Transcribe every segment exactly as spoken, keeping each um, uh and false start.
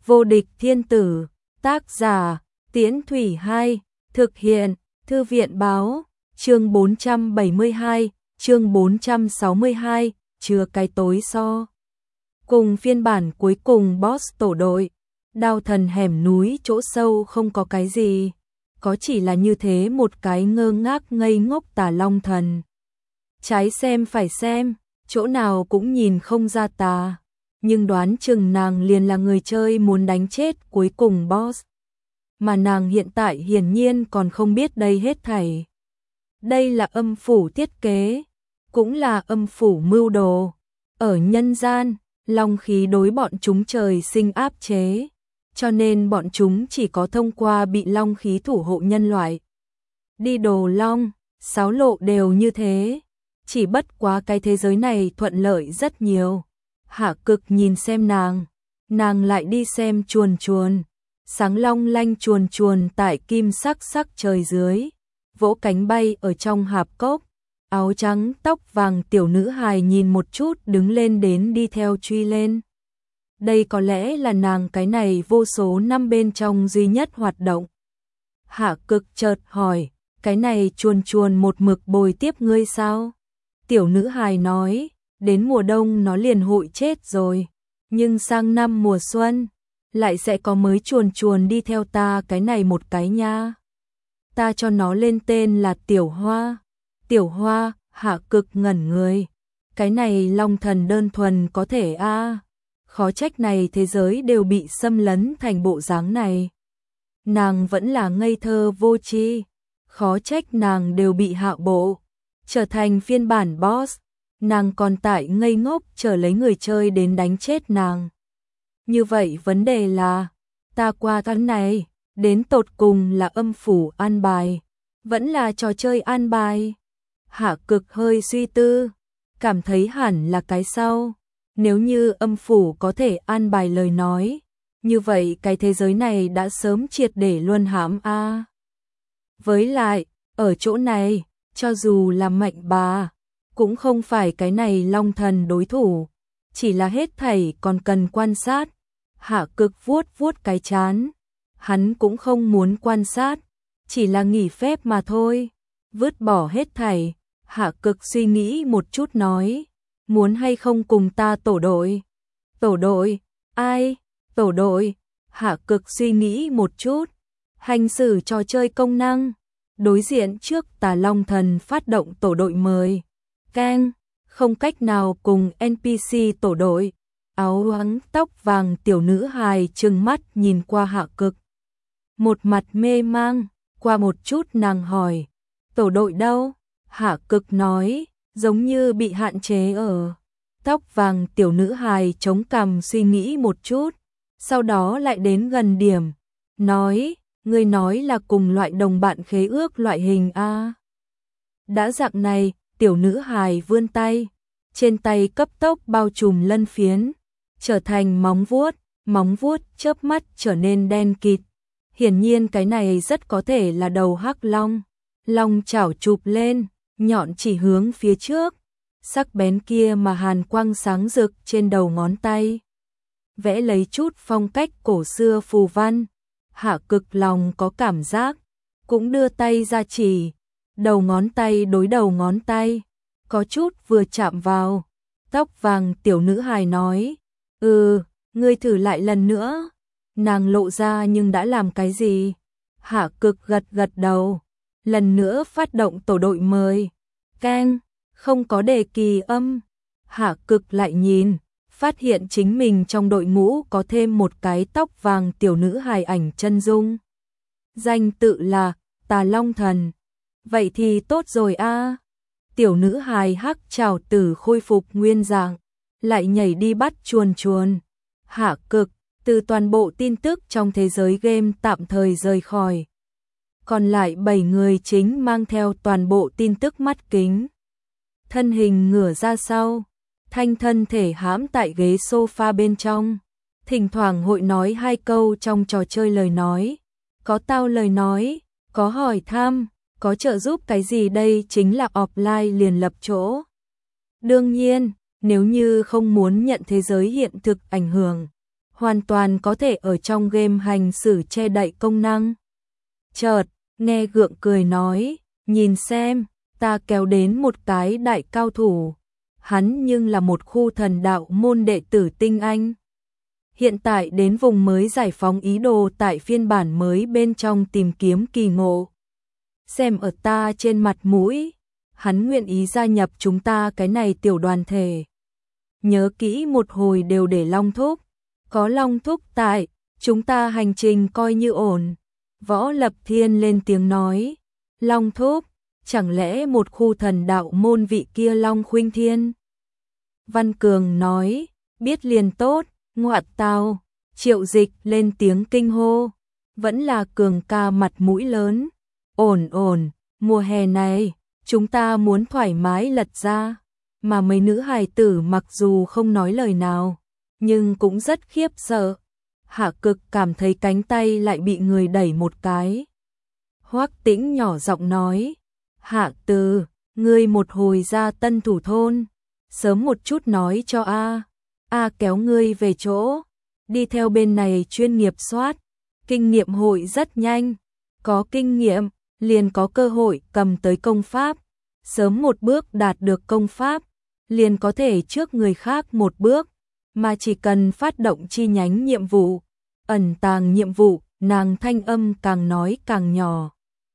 Vô địch thiên tử, tác giả, Tiễn Thủy hai, thực hiện, Thư viện báo, chương bốn trăm bảy mươi hai, chương bốn trăm sáu mươi hai, chứa cái tối so. Cùng phiên bản cuối cùng boss tổ đội, đao thần hẻm núi chỗ sâu không có cái gì, có chỉ là như thế một cái ngơ ngác ngây ngốc Tà Long thần. Trái xem phải xem, chỗ nào cũng nhìn không ra tà, nhưng đoán chừng nàng liền là người chơi muốn đánh chết cuối cùng boss. Mà nàng hiện tại hiển nhiên còn không biết đây hết thảy. Đây là âm phủ thiết kế, cũng là âm phủ mưu đồ. Ở nhân gian, long khí đối bọn chúng trời sinh áp chế, cho nên bọn chúng chỉ có thông qua bị long khí thủ hộ nhân loại. Đi đồ long, sáo lộ đều như thế, chỉ bất quá cái thế giới này thuận lợi rất nhiều. Hạ Cực nhìn xem nàng, nàng lại đi xem chuồn chuồn, sáng long lanh chuồn chuồn tại kim sắc sắc trời dưới, vỗ cánh bay ở trong hạp cốc. Áo trắng tóc vàng tiểu nữ hài nhìn một chút đứng lên đến đi theo truy lên. Đây có lẽ là nàng cái này vô số năm bên trong duy nhất hoạt động. Hạ Cực chợt hỏi, cái này chuồn chuồn một mực bồi tiếp ngươi sao? Tiểu nữ hài nói, đến mùa đông nó liền hội chết rồi, nhưng sang năm mùa xuân, lại sẽ có mới chuồn chuồn đi theo ta cái này một cái nha. Ta cho nó lên tên là Tiểu Hoa. Tiểu Hoa, Hạ Cực ngẩn người. Cái này long thần đơn thuần có thể a à. Khó trách này thế giới đều bị xâm lấn thành bộ dáng này. Nàng vẫn là ngây thơ vô tri. Khó trách nàng đều bị hạ bộ, trở thành phiên bản boss. Nàng còn tại ngây ngốc chờ lấy người chơi đến đánh chết nàng. Như vậy vấn đề là, ta qua tháng này, đến tột cùng là âm phủ an bài, vẫn là trò chơi an bài. Hạ Cực hơi suy tư, cảm thấy hẳn là cái sau. Nếu như âm phủ có thể an bài lời nói, như vậy cái thế giới này đã sớm triệt để luân hãm a. À. Với lại, ở chỗ này, cho dù là Mạnh bà, cũng không phải cái này long thần đối thủ, chỉ là hết thảy còn cần quan sát. Hạ Cực vuốt vuốt cái trán, hắn cũng không muốn quan sát, chỉ là nghỉ phép mà thôi. Vứt bỏ hết thảy, Hạ Cực suy nghĩ một chút nói, muốn hay không cùng ta tổ đội? Tổ đội? Ai? Tổ đội? Hạ Cực suy nghĩ một chút, hành xử trò chơi công năng, đối diện trước Tà Long thần phát động tổ đội mời. Keng, không cách nào cùng en pê xê tổ đội. Áo trắng tóc vàng tiểu nữ hài trừng mắt nhìn qua Hạ Cực, một mặt mê mang. Qua một chút nàng hỏi, tổ đội đâu? Hạ Cực nói, giống như bị hạn chế ở. Tóc vàng tiểu nữ hài chống cằm suy nghĩ một chút, sau đó lại đến gần điểm, nói, ngươi nói là cùng loại đồng bạn khế ước loại hình a. Đã dạng này, tiểu nữ hài vươn tay, trên tay cấp tốc bao trùm lân phiến, trở thành móng vuốt, móng vuốt chớp mắt trở nên đen kịt. Hiển nhiên cái này rất có thể là đầu hắc long. Long chảo chụp lên, nhọn chỉ hướng phía trước, sắc bén kia mà hàn quang sáng rực trên đầu ngón tay. Vẽ lấy chút phong cách cổ xưa phù văn. Hạ Cực lòng có cảm giác, cũng đưa tay ra chỉ, đầu ngón tay đối đầu ngón tay, có chút vừa chạm vào. Tóc vàng tiểu nữ hài nói, ừ, ngươi thử lại lần nữa. Nàng lộ ra nhưng đã làm cái gì? Hạ Cực gật gật đầu, lần nữa phát động tổ đội mời. Keng, không có đề kỳ âm. Hạ Cực lại nhìn, phát hiện chính mình trong đội ngũ có thêm một cái tóc vàng tiểu nữ hài ảnh chân dung. Danh tự là Tà Long thần. Vậy thì tốt rồi a. À. Tiểu nữ hài hắc trảo tử khôi phục nguyên dạng, lại nhảy đi bắt chuồn chuồn. Hạ Cực từ toàn bộ tin tức trong thế giới game tạm thời rời khỏi. Còn lại bảy người chính mang theo toàn bộ tin tức mắt kính. Thân hình ngửa ra sau, thanh thân thể hãm tại ghế sofa bên trong. Thỉnh thoảng hội nói hai câu trong trò chơi lời nói. Có tao lời nói, có hỏi thăm, có trợ giúp cái gì đây chính là offline liền lập chỗ. Đương nhiên, nếu như không muốn nhận thế giới hiện thực ảnh hưởng, hoàn toàn có thể ở trong game hành xử che đậy công năng. Chợt, nghe gượng cười nói, nhìn xem, ta kéo đến một cái đại cao thủ. Hắn nhưng là một khu thần đạo môn đệ tử tinh anh. Hiện tại đến vùng mới giải phóng ý đồ tại phiên bản mới bên trong tìm kiếm kỳ ngộ. Xem ở ta trên mặt mũi, hắn nguyện ý gia nhập chúng ta cái này tiểu đoàn thể. Nhớ kỹ một hồi đều để Long Thúc. Có Long Thúc tại, chúng ta hành trình coi như ổn. Võ Lập Thiên lên tiếng nói. Long Thúc, chẳng lẽ một khu thần đạo môn vị kia Long Khuynh Thiên? Văn Cường nói, biết liền tốt, ngoại tao. Triệu Dịch lên tiếng kinh hô. Vẫn là Cường ca mặt mũi lớn. Ổn ổn, mùa hè này, chúng ta muốn thoải mái lật ra. Mà mấy nữ hài tử mặc dù không nói lời nào, nhưng cũng rất khiếp sợ. Hạ Cực cảm thấy cánh tay lại bị người đẩy một cái. Hoắc Tĩnh nhỏ giọng nói, Hạ Từ, ngươi một hồi ra Tân Thủ thôn, sớm một chút nói cho A. A kéo ngươi về chỗ, đi theo bên này chuyên nghiệp soát, kinh nghiệm hội rất nhanh, có kinh nghiệm, liền có cơ hội cầm tới công pháp, sớm một bước đạt được công pháp, liền có thể trước người khác một bước, mà chỉ cần phát động chi nhánh nhiệm vụ, ẩn tàng nhiệm vụ, nàng thanh âm càng nói càng nhỏ.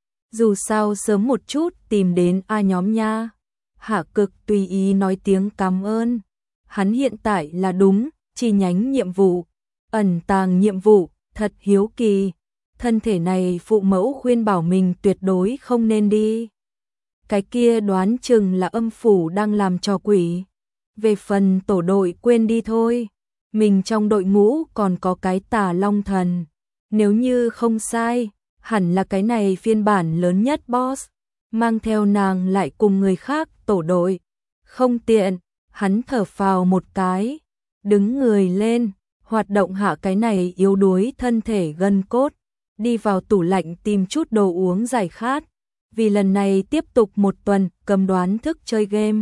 Dù sao sớm một chút tìm đến A nhóm nha. Hạ Cực tùy ý nói tiếng cảm ơn. Hắn hiện tại là đúng, chi nhánh nhiệm vụ, ẩn tàng nhiệm vụ, thật hiếu kỳ. Thân thể này phụ mẫu khuyên bảo mình tuyệt đối không nên đi. Cái kia đoán chừng là âm phủ đang làm trò quỷ. Về phần tổ đội quên đi thôi. Mình trong đội ngũ còn có cái Tà Long Thần. Nếu như không sai, hẳn là cái này phiên bản lớn nhất boss. Mang theo nàng lại cùng người khác tổ đội. Không tiện, hắn thở phào một cái. Đứng người lên, hoạt động hạ cái này yếu đuối thân thể gân cốt. Đi vào tủ lạnh tìm chút đồ uống giải khát. Vì lần này tiếp tục một tuần cầm đoán thức chơi game.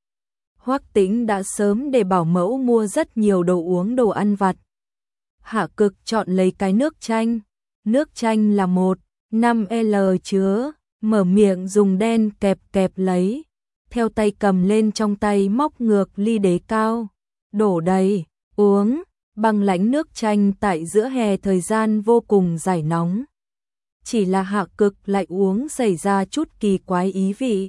Hoắc Tĩnh đã sớm để bảo mẫu mua rất nhiều đồ uống đồ ăn vặt. Hạ Cực chọn lấy cái nước chanh. Nước chanh là một năm L chứa, mở miệng dùng đen kẹp kẹp lấy. Theo tay cầm lên trong tay móc ngược ly đế cao. Đổ đầy, uống, băng lãnh nước chanh tại giữa hè thời gian vô cùng giải nóng. Chỉ là Hạ Cực lại uống xảy ra chút kỳ quái ý vị.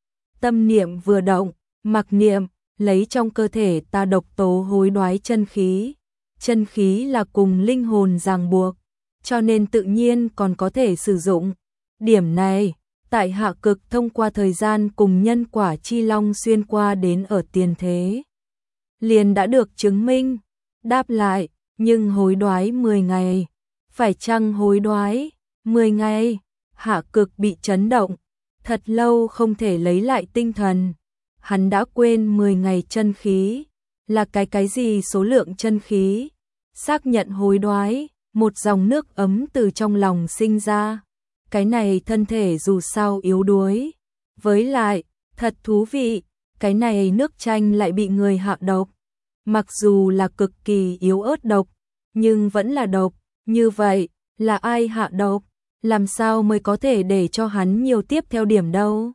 Tâm niệm vừa động, mặc niệm, lấy trong cơ thể ta độc tố hối đoái chân khí. Chân khí là cùng linh hồn ràng buộc, cho nên tự nhiên còn có thể sử dụng. Điểm này, tại Hạ Cực thông qua thời gian cùng nhân quả chi long xuyên qua đến ở tiền thế. Liền đã được chứng minh. Đáp lại, nhưng hối đoái mười ngày. Phải chăng hối đoái mười ngày? Hạ Cực bị chấn động. Thật lâu không thể lấy lại tinh thần. Hắn đã quên mười ngày chân khí. Là cái cái gì số lượng chân khí? Xác nhận hối đoái, một dòng nước ấm từ trong lòng sinh ra. Cái này thân thể dù sao yếu đuối. Với lại, thật thú vị, cái này nước chanh lại bị người hạ độc. Mặc dù là cực kỳ yếu ớt độc, nhưng vẫn là độc. Như vậy, là ai hạ độc? Làm sao mới có thể để cho hắn nhiều tiếp theo điểm đâu?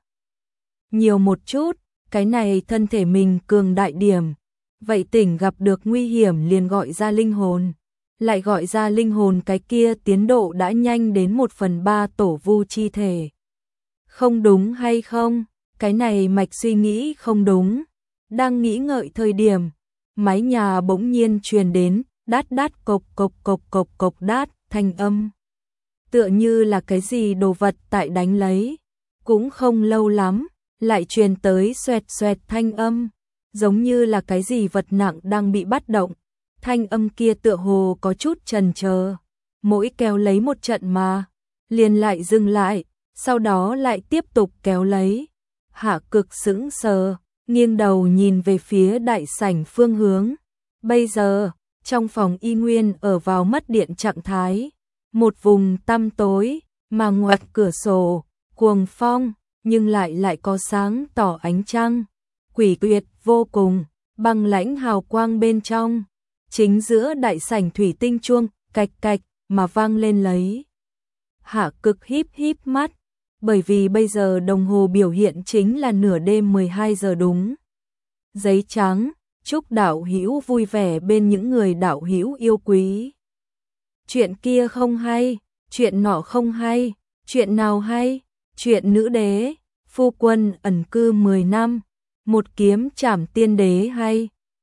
Nhiều một chút, cái này thân thể mình cường đại điểm. Vậy tỉnh gặp được nguy hiểm liền gọi ra linh hồn. Lại gọi ra linh hồn cái kia tiến độ đã nhanh đến một phần ba tổ vu chi thể. Không đúng hay không? Cái này mạch suy nghĩ không đúng. Đang nghĩ ngợi thời điểm, mái nhà bỗng nhiên truyền đến đát đát cộc cộc cộc cộc cộc đát thanh âm. Tựa như là cái gì đồ vật tại đánh lấy. Cũng không lâu lắm, lại truyền tới xoẹt xoẹt thanh âm. Giống như là cái gì vật nặng đang bị bắt động. Thanh âm kia tựa hồ có chút chần chờ. Mỗi kéo lấy một trận mà, liền lại dừng lại, sau đó lại tiếp tục kéo lấy. Hạ Cực sững sờ, nghiêng đầu nhìn về phía đại sảnh phương hướng. Bây giờ, trong phòng y nguyên ở vào mất điện trạng thái. Một vùng tăm tối, mà ngoặt cửa sổ, cuồng phong, nhưng lại lại có sáng tỏ ánh trăng. Quỷ quyệt vô cùng, băng lãnh hào quang bên trong. chính giữa đại sảnh thủy tinh chuông, cạch cạch, mà vang lên lấy. Hạ Cực híp híp mắt, bởi vì bây giờ đồng hồ biểu hiện chính là nửa đêm mười hai giờ đúng. Giấy trắng, chúc đạo hữu vui vẻ bên những người đạo hữu yêu quý. Chuyện kia không hay, chuyện nọ không hay, chuyện nào hay, chuyện nữ đế, phu quân ẩn cư mười năm, một kiếm trảm tiên đế hay.